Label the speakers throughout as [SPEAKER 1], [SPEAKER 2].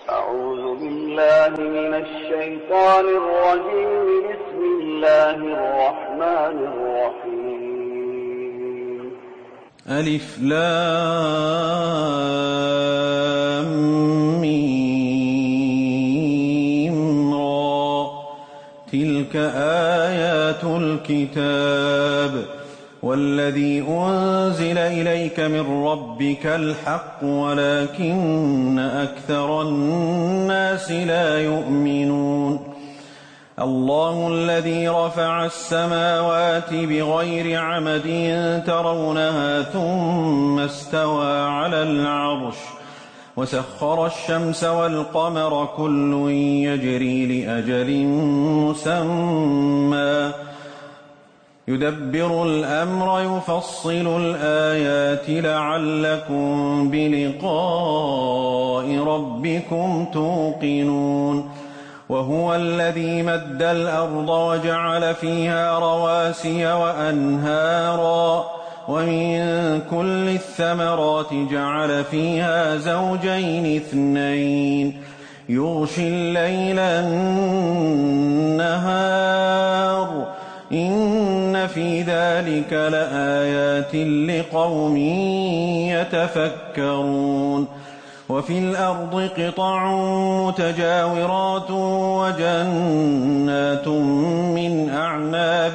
[SPEAKER 1] أعوذ بالله من الشيطان الرجيم. بسم الله الرحمن الرحيم.
[SPEAKER 2] ألف لام ميم را. تلك آيات الكتاب والذي أنزل إليك من ربك الحق ولكن أكثر الناس لا يؤمنون. الله الذي رفع السماوات بغير عمد ترونها ثم استوى على العرش وسخر الشمس والقمر كل يجري لأجل مسمى يدبر الأمر يفصل الآيات لعلكم بلقاء ربكم توقنون. وهو الذي مد الأرض وجعل فيها رواسي وأنهارا ومن كل الثمرات جعل فيها زوجين اثنين يغشي الليل النهار إن في ذلك لآيات لقوم يتفكرون. وفي الأرض قطع متجاورات وجنات من أعناب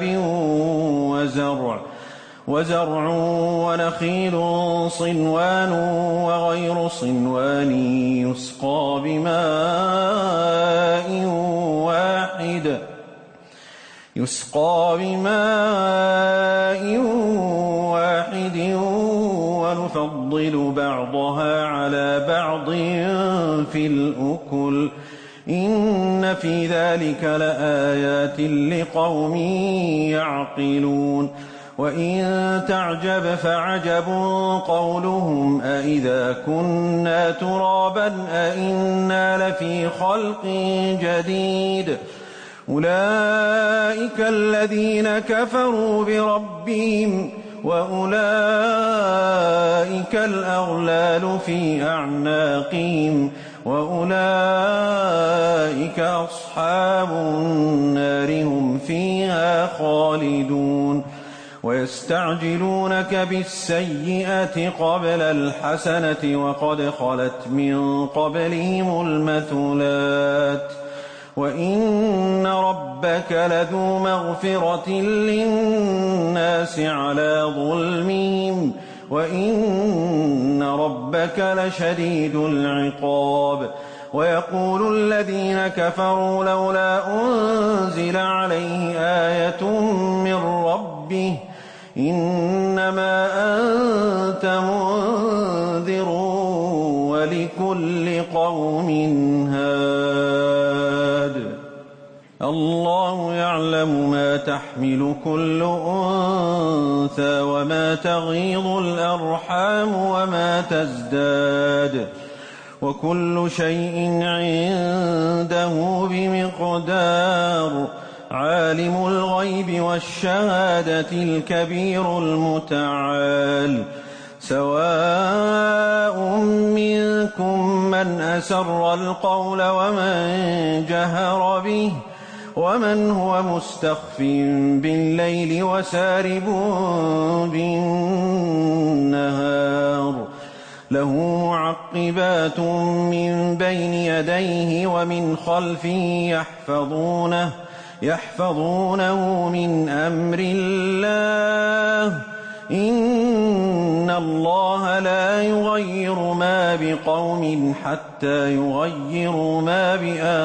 [SPEAKER 2] وزرع ونخيل صنوان وغير صنوان يسقى بماء واحد ونفضل بعضها على بعض في الأكل إن في ذلك لآيات لقوم يعقلون. وإن تعجب فعجب قولهم أإذا كنا ترابا أإنا لفي خلق جديد أولئك الذين كفروا بربهم وأولئك الأغلال في أعناقهم وأولئك أصحاب النار هم فيها خالدون. ويستعجلونك بالسيئة قبل الحسنة وقد خلت من قبلهم المثلات وإن ربك لذو مغفرة للناس على ظلمهم وإن ربك لشديد العقاب. ويقول الذين كفروا لولا أنزل عليه آية من ربه إنما أنت منذر ولكل قوم هاد. الله يعلم ما تحمل كل أنثى وما تغيض الأرحام وما تزداد وكل شيء عنده بمقدار. عالم الغيب والشهادة الكبير المتعال. سواء منكم من أسر القول ومن جهر به ومن هو مستخف بالليل وسارب بالنهار له معقبات من بين يديه ومن خلفه يحفظونه من أمر الله إن الله لا يغير ما بقوم حتى يغيروا ما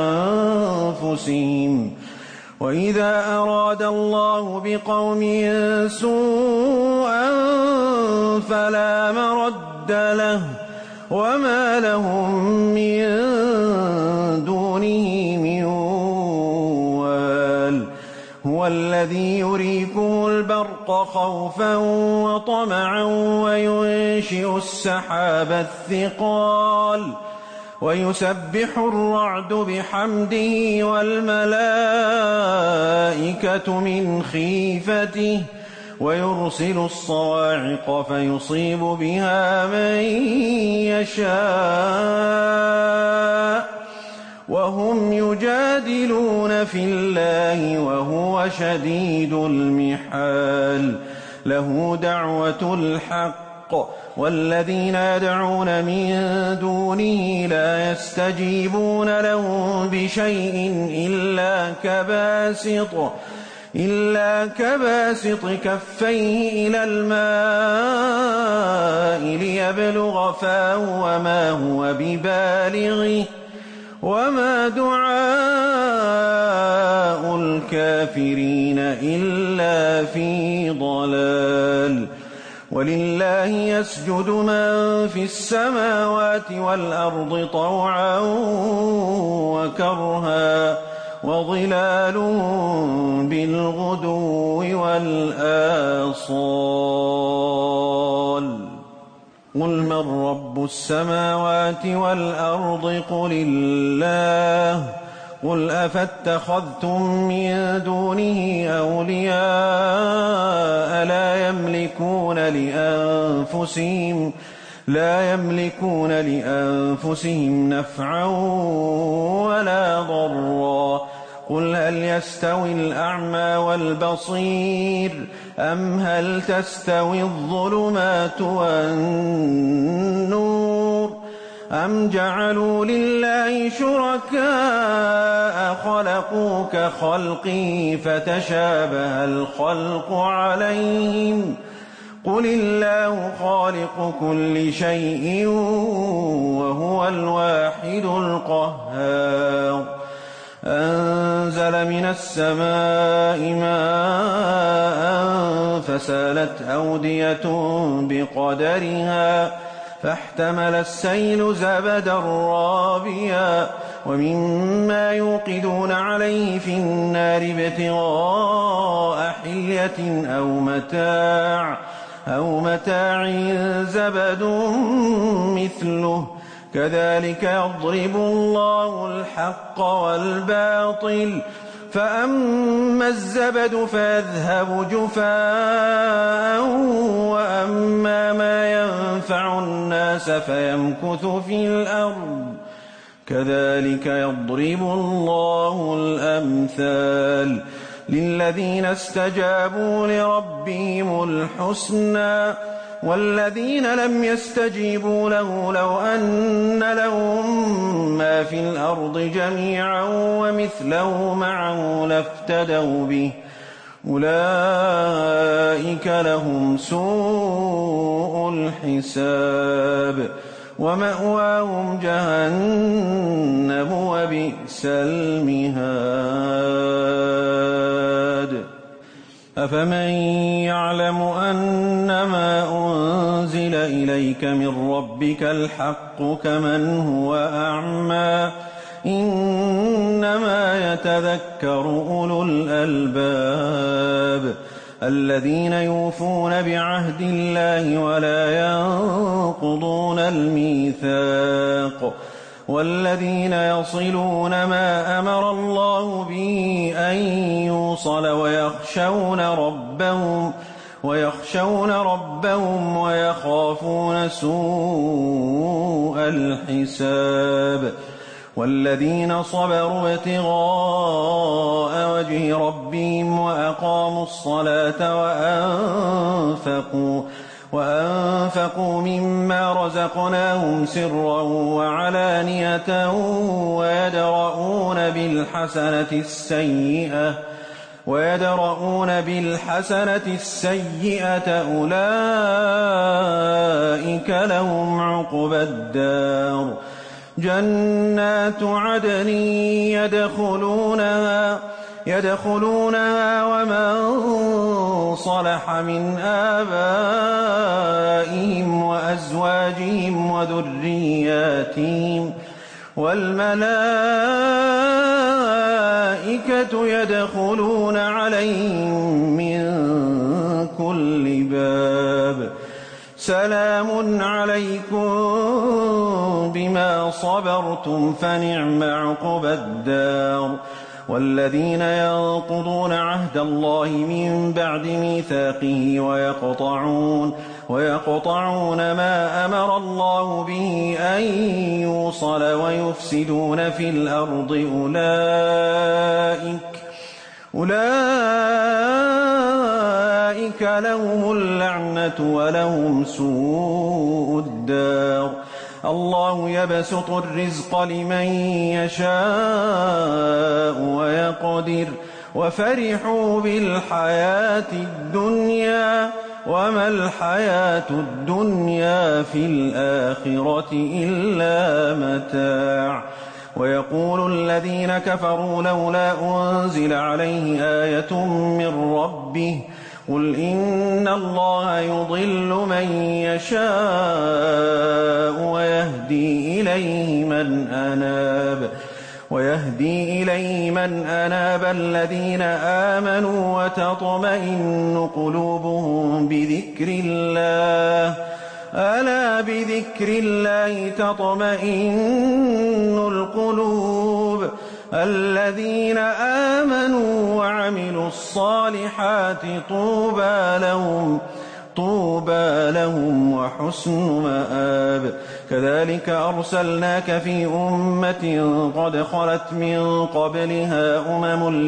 [SPEAKER 2] بأنفسهم وإذا أراد الله بقوم سوءا فلا مرد له وما لهم من دونه من وال. هو الذي يريكم البرق خوفا وطمعا وينشئ السحاب الثقال ويسبح الرعد بحمده والملائكة من خيفته ويرسل الصواعق فيصيب بها من يشاء وهم يجادلون في الله وهو شديد المحال له دعوة الحق والذين يدعون من دونه لا يستجيبون لهم بشيء إلا كباسط كفيه إلى الماء ليبلغ فاه وما هو ببالغه وما دعاء الكافرين إلا في ضلال ولله يسجد من في السماوات والأرض طوعا وكرها وظلالهم بالغدو والآصال قل من رب السماوات والأرض قل الله قل أفاتخذتم من دونه أولياء لا يملكون لأنفسهم نفعا ولا ضرا قل هل يستوي الأعمى والبصير أم هل تستوي الظلمات والنور أم جعلوا لله شركاء خلقوا كخلقه فتشابه الخلق عليهم قل الله خالق كل شيء وهو الواحد القهار أنزل من السماء ماء فسالت أودية بقدرها فاحتمل السيل زبدا رابيا ومما يوقدون عليه في النار ابتغاء حلية أو متاع زبد مثله كذلك يضرب الله الحق والباطل فأما الزبد فيذهب جفاء وأما ما ينفع الناس فيمكث في الأرض كذلك يضرب الله الأمثال للذين استجابوا لربهم الحسنى والذين لم يستجيبوا له لو أن لهم ما في الأرض جميعا ومثله معه لافتدوا به أولئك لهم سوء الحساب ومأواهم جهنم وبئس المهاد أفمن يعلم أنما أنزل إليك من ربك الحق كمن هو أعمى إنما يتذكر أولو الألباب الذين يوفون بعهد الله ولا ينقضون الميثاق والذين يصلون ما أمر الله به أن يوصل ويخشون ربهم ويخافون سوء الحساب والذين صبروا ابتغاء وجه ربهم وأقاموا الصلاة وأنفقوا مما رزقناهم سرا وعلانية ويدرؤون بالحسنة السيئة أولئك لهم عقبى الدار جنات عدن يدخلونها ومن صلح من آبائهم وأزواجهم وذرياتهم والملائكة يدخلون عليهم من كل باب سلام عليكم بما صبرتم فنعم عقبى الدار والذين ينقضون عهد الله من بعد ميثاقه ويقطعون ما أمر الله به أن يوصل ويفسدون في الأرض أولئك لهم اللعنة ولهم سوء الدار. الله يبسط الرزق لمن يشاء ويقدر وفرحوا بالحياة الدنيا وما الحياة الدنيا في الآخرة إلا متاع. ويقول الذين كفروا لولا أنزل عليه آية من ربه قل إن الله يضل من يشاء ويهدي إليه من أناب الذين آمنوا وتطمئن قلوبهم بذكر الله ألا بذكر الله تطمئن القلوب. الذين آمنوا وعملوا الصالحات طوبى لهم وحسن مآب. كذلك أرسلناك في أمة قد خلت من قبلها أمم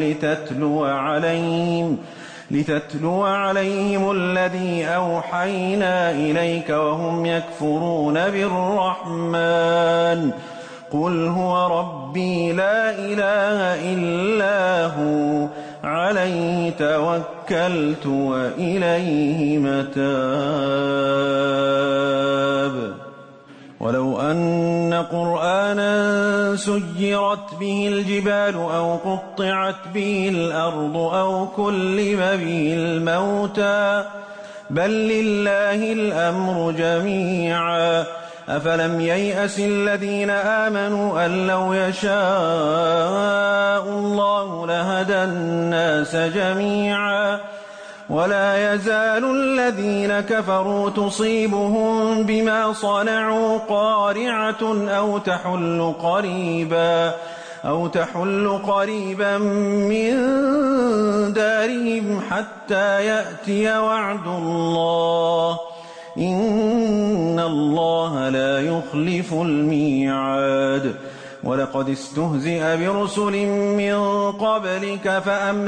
[SPEAKER 2] لتتلو عليهم الذي أوحينا إليك وهم يكفرون بالرحمن قل هو ربي لا إله إلا هو عليه توكلت وإليه متاب. ولو أن قرآنا سيرت به الجبال أو قطعت به الأرض أو كلم به الموتى بل لله الأمر جميعا أفلم ييأس الذين آمنوا أن لو يشاء الله لهدى الناس جميعا ولا يزال الذين كفروا تصيبهم بما صنعوا قارعة أو تحل قريبا من دارهم حتى يأتي وعد الله إن الله لا يخلف الميعاد. ولقد استهزئ برسل من قبلك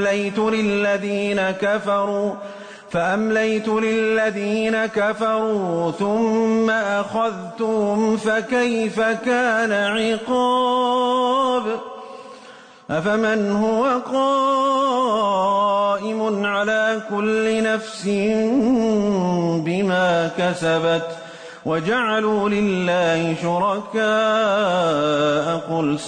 [SPEAKER 2] فأمليت للذين كفروا ثم أخذتهم فكيف كان عقاب. أفمن هو قائم على كل نفس بما كسبت وجعلوا لله شركاء قل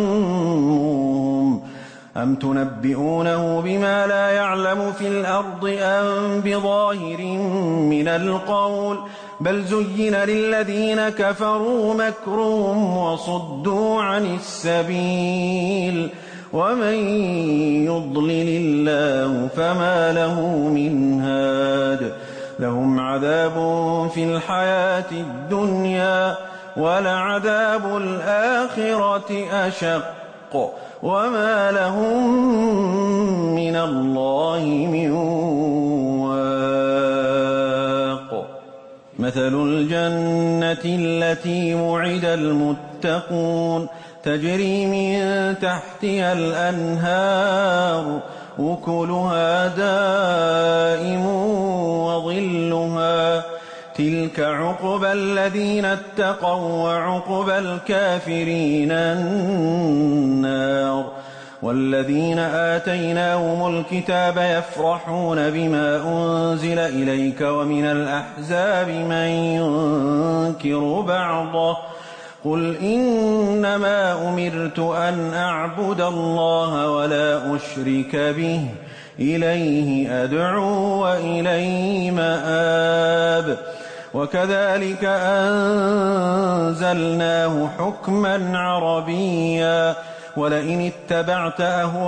[SPEAKER 2] سموهم أم تنبئونه بما لا يعلم في الأرض أم بظاهر من القول بل زين للذين كفروا مكرهم وصدوا عن السبيل ومن يضلل الله فما له من هاد. لهم عذاب في الحياة الدنيا ولعذاب الآخرة أشق وما لهم من الله من واق. مثل الجنة التي وعد المتقون تجري من تحتها الأنهار أكلها دائم وظلها تلك عقبى الذين اتقوا وعقبى الكافرين النار. والذين آتيناهم الكتاب يفرحون بما أنزل إليك ومن الأحزاب من ينكر بعضه قل إنما أمرت أن أعبد الله ولا أشرك به إليه أدعو وإليه مآب. وكذلك أنزلناه حكما عربيا ولئن اتبعت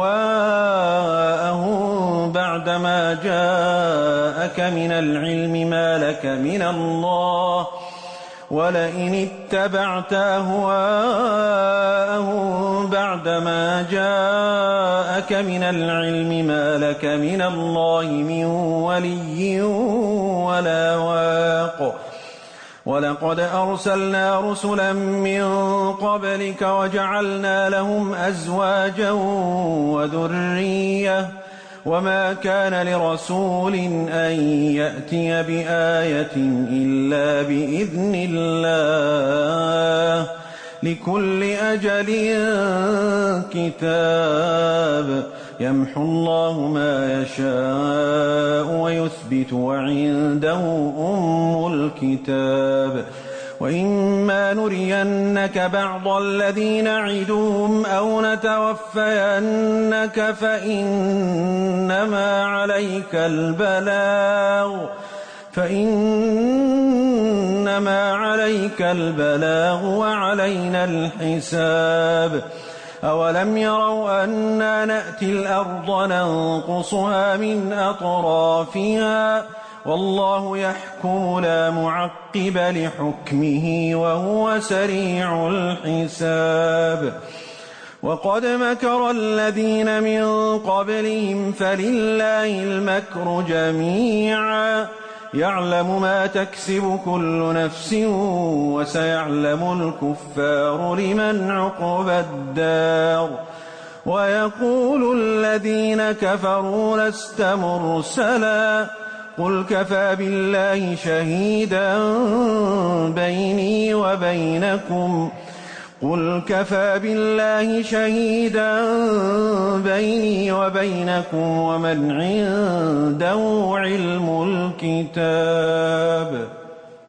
[SPEAKER 2] أهواءهم بعدما جاءك من العلم ما لك من الله ولئن اتبعت أهواءهم بعدما جاءك جاءك من العلم ما لك من الله من ولي ولا واق ولقد أرسلنا رسلا من قبلك وجعلنا لهم أزواجا وذرية وما كان لرسول أن يأتي بآية إلا بإذن الله لكل أجل كتاب يمحو الله ما يشاء ويثبت وعنده أم الكتاب وإما نرينك بعض الذين نعدهم أو نتوفينك فإنما عليك البلاغ وعلينا الحساب أولم يروا أنا نأتي الأرض ننقصها من أطرافها والله يحكم لا معقب لحكمه وهو سريع الحساب وقد مكر الذين من قبلهم فلله المكر جميعا يعلم ما تكسب كل نفس وسيعلم الكفار لمن عقبى الدار ويقول الذين كفروا لست مرسلا قل كفى بالله شهيدا بيني وبينكم ومن عنده علم الكتاب